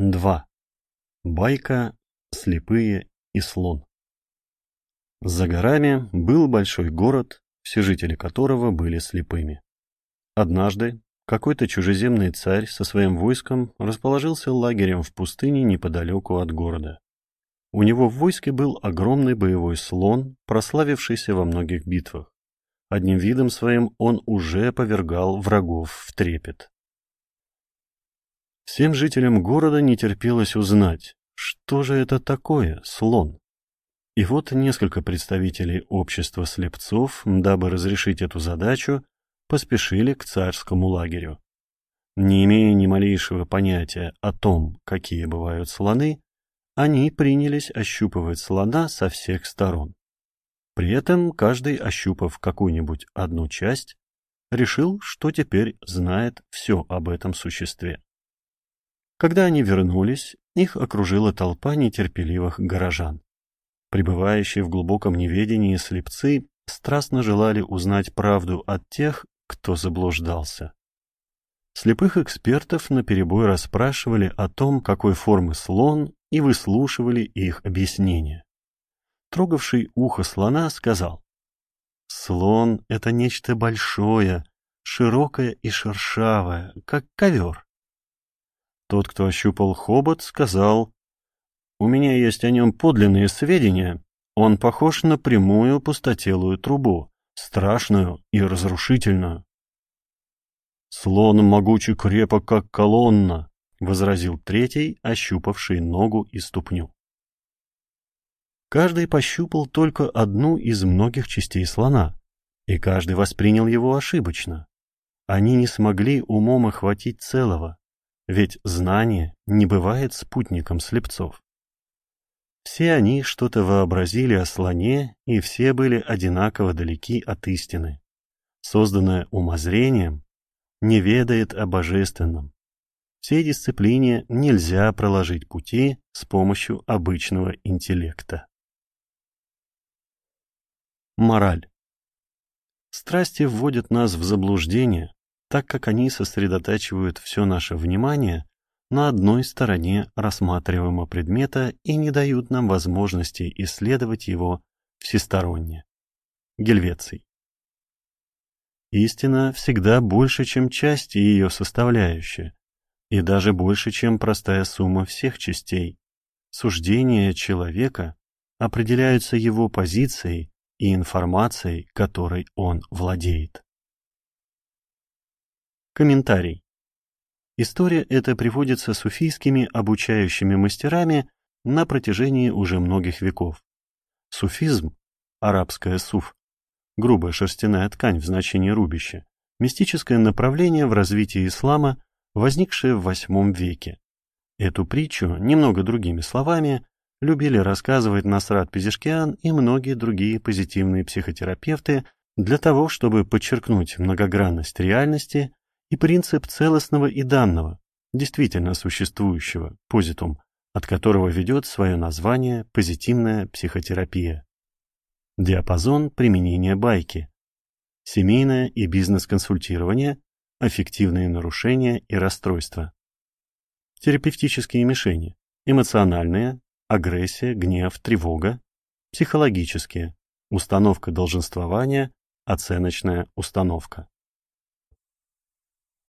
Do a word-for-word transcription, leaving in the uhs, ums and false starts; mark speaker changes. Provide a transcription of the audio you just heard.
Speaker 1: два. Байка «Слепые и слон». За горами был большой город, все жители которого были слепыми. Однажды какой-то чужеземный царь со своим войском расположился лагерем в пустыне неподалеку от города. У него в войске был огромный боевой слон, прославившийся во многих битвах. Одним видом своим он уже повергал врагов в трепет. Всем жителям города не терпелось узнать, что же это такое слон. И вот несколько представителей общества слепцов, дабы разрешить эту задачу, поспешили к царскому лагерю. Не имея ни малейшего понятия о том, какие бывают слоны, они принялись ощупывать слона со всех сторон. При этом каждый, ощупав какую-нибудь одну часть, решил, что теперь знает все об этом существе. Когда они вернулись, их окружила толпа нетерпеливых горожан. Пребывающие в глубоком неведении слепцы страстно желали узнать правду от тех, кто заблуждался. Слепых экспертов наперебой расспрашивали о том, какой формы слон, и выслушивали их объяснения. Трогавший ухо слона сказал: «Слон — это нечто большое, широкое и шершавое, как ковер». Тот, кто ощупал хобот, сказал: «У меня есть о нем подлинные сведения. Он похож на прямую пустотелую трубу, страшную и разрушительную». «Слон могучий крепок, как колонна», — возразил третий, ощупавший ногу и ступню. Каждый пощупал только одну из многих частей слона, и каждый воспринял его ошибочно. Они не смогли умом охватить целого, ведь знание не бывает спутником слепцов. Все они что-то вообразили о слоне, и все были одинаково далеки от истины. Созданное умозрением не ведает о божественном. Всей дисциплине нельзя проложить пути с помощью обычного интеллекта. Мораль. Страсти вводят нас в заблуждение, так как они сосредотачивают все наше внимание на одной стороне рассматриваемого предмета и не дают нам возможности исследовать его всесторонне. Гельвеций. Истина всегда больше, чем части ее составляющие, и даже больше, чем простая сумма всех частей. Суждения человека определяются его позицией и информацией, которой он владеет. Комментарий. История эта приводится суфийскими обучающими мастерами на протяжении уже многих веков. Суфизм, арабское суф, грубая шерстяная ткань в значении рубище, мистическое направление в развитии ислама, возникшее в восьмом веке. Эту притчу, немного другими словами, любили рассказывать Насрат Пезешкиан и многие другие позитивные психотерапевты для того, чтобы подчеркнуть многогранность реальности и принцип целостного и данного, действительно существующего, позитум, от которого ведет свое название позитивная психотерапия. Диапазон применения байки. Семейное и бизнес-консультирование, аффективные нарушения и расстройства. Терапевтические мишени. Эмоциональные, агрессия, гнев, тревога. Психологические. Установка долженствования, оценочная установка.